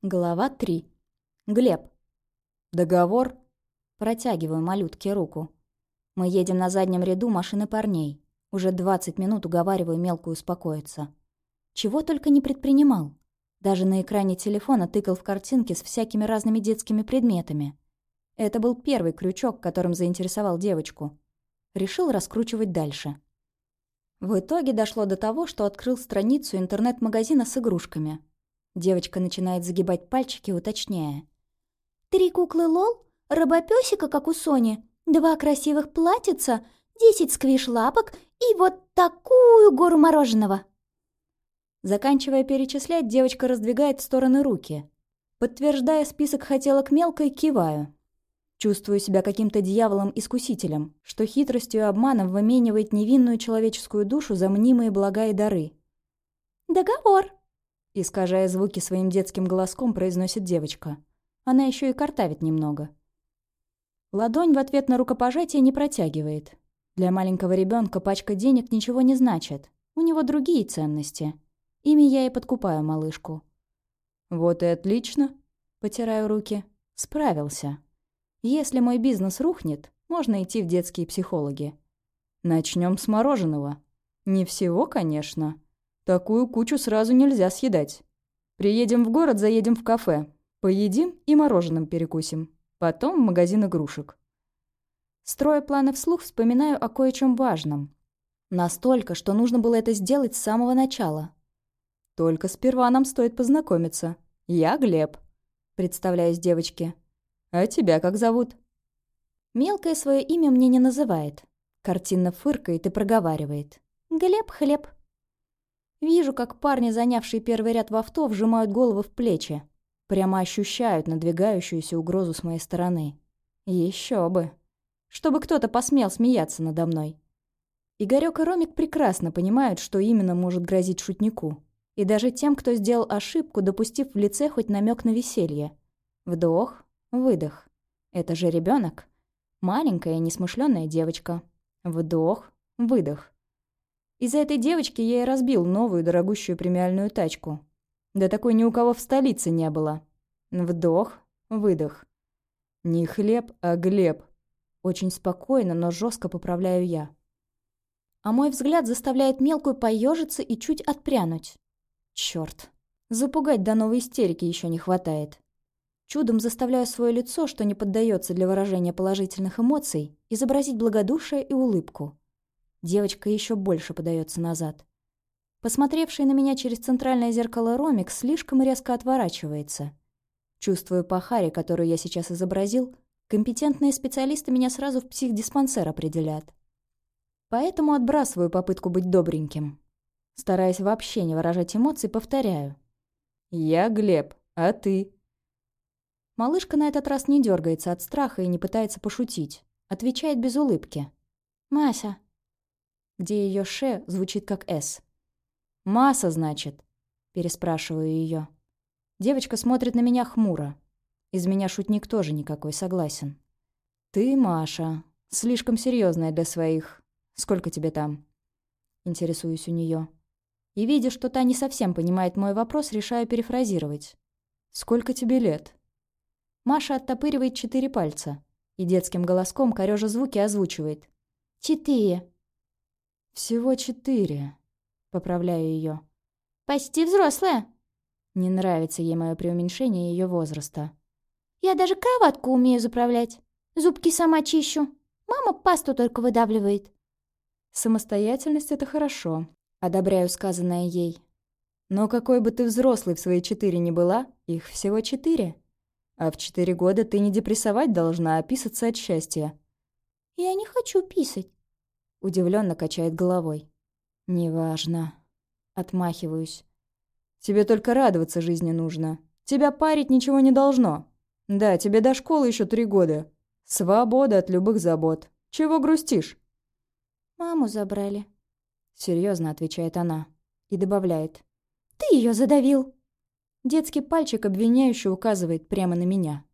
Глава 3. Глеб. Договор. Протягиваю малютке руку. Мы едем на заднем ряду машины парней. Уже 20 минут уговариваю мелкую успокоиться. Чего только не предпринимал. Даже на экране телефона тыкал в картинки с всякими разными детскими предметами. Это был первый крючок, которым заинтересовал девочку. Решил раскручивать дальше. В итоге дошло до того, что открыл страницу интернет-магазина с игрушками. Девочка начинает загибать пальчики, уточняя. 3 куклы Лол, робопёсика, как у Сони, 2 красивых платьица, 10 сквиш-лапок и вот такую гору мороженого. Заканчивая перечислять, девочка раздвигает в стороны руки. Подтверждая список хотелок мелкой, киваю. Чувствую себя каким-то дьяволом-искусителем, что хитростью и обманом выменивает невинную человеческую душу за мнимые блага и дары. «Договор!» Искажая звуки своим детским голоском, произносит девочка. Она еще и картавит немного. Ладонь в ответ на рукопожатие не протягивает. Для маленького ребенка пачка денег ничего не значит. У него другие ценности. Ими я и подкупаю малышку. «Вот и отлично!» — потираю руки. «Справился. Если мой бизнес рухнет, можно идти в детские психологи. Начнем с мороженого. Не всего, конечно. Такую кучу сразу нельзя съедать. Приедем в город, заедем в кафе. Поедим и мороженым перекусим. Потом в магазин игрушек». Строя планы вслух, вспоминаю о кое-чем важном. Настолько, что нужно было это сделать с самого начала. «Только сперва нам стоит познакомиться. Я Глеб», — представляюсь девочке. «А тебя как зовут?» Мелкое свое имя мне не называет. Картинно фыркает и проговаривает. «Глеб Хлеб». Вижу, как парни, занявшие первый ряд в авто, вжимают головы в плечи. Прямо ощущают надвигающуюся угрозу с моей стороны. Еще бы. Чтобы кто-то посмел смеяться надо мной. Игорёк и Ромик прекрасно понимают, что именно может грозить шутнику. И даже тем, кто сделал ошибку, допустив в лице хоть намек на веселье. Вдох, выдох. Это же ребенок. Маленькая, несмышленная девочка. Вдох, выдох. Из-за этой девочки я и разбил новую дорогущую премиальную тачку. Да такой ни у кого в столице не было. Вдох, выдох. Не Хлеб, а Глеб. Очень спокойно, но жестко поправляю я. А мой взгляд заставляет мелкую поежиться и чуть отпрянуть. Черт. Запугать до новой истерики еще не хватает. Чудом заставляю свое лицо, что не поддается для выражения положительных эмоций, изобразить благодушие и улыбку. Девочка еще больше подается назад. Посмотревший на меня через центральное зеркало Ромик слишком резко отворачивается. Чувствую по харе, которую я сейчас изобразил, компетентные специалисты меня сразу в психдиспансер определят. Поэтому отбрасываю попытку быть добреньким. Стараясь вообще не выражать эмоций, повторяю. «Я Глеб, а ты?» Малышка на этот раз не дергается от страха и не пытается пошутить. Отвечает без улыбки. «Мася», где ее «ш» звучит как «с». «Маса, значит?» – переспрашиваю ее. Девочка смотрит на меня хмуро. Из меня шутник тоже никакой, согласен. «Ты, Маша, слишком серьезная для своих. Сколько тебе там?» Интересуюсь у нее. И, видя, что та не совсем понимает мой вопрос, решаю перефразировать. «Сколько тебе лет?» Маша оттопыривает 4 пальца и детским голоском, корёжа звуки, озвучивает. 4. «Всего 4», — поправляю ее. «Почти взрослая». Не нравится ей мое преуменьшение ее возраста. «Я даже кроватку умею заправлять. Зубки сама чищу. Мама пасту только выдавливает». «Самостоятельность — это хорошо», — одобряю сказанное ей. «Но какой бы ты взрослой в свои 4 ни была, их всего 4. А в 4 года ты не депрессовать должна, а писаться от счастья». «Я не хочу писать», — удивленно качает головой. «Неважно». Отмахиваюсь. «Тебе только радоваться жизни нужно. Тебя парить ничего не должно. Да, тебе до школы еще 3 года. Свобода от любых забот. Чего грустишь?» «Маму забрали», — серьезно отвечает она. И добавляет. «Ты ее задавил». Детский пальчик обвиняюще указывает прямо на меня.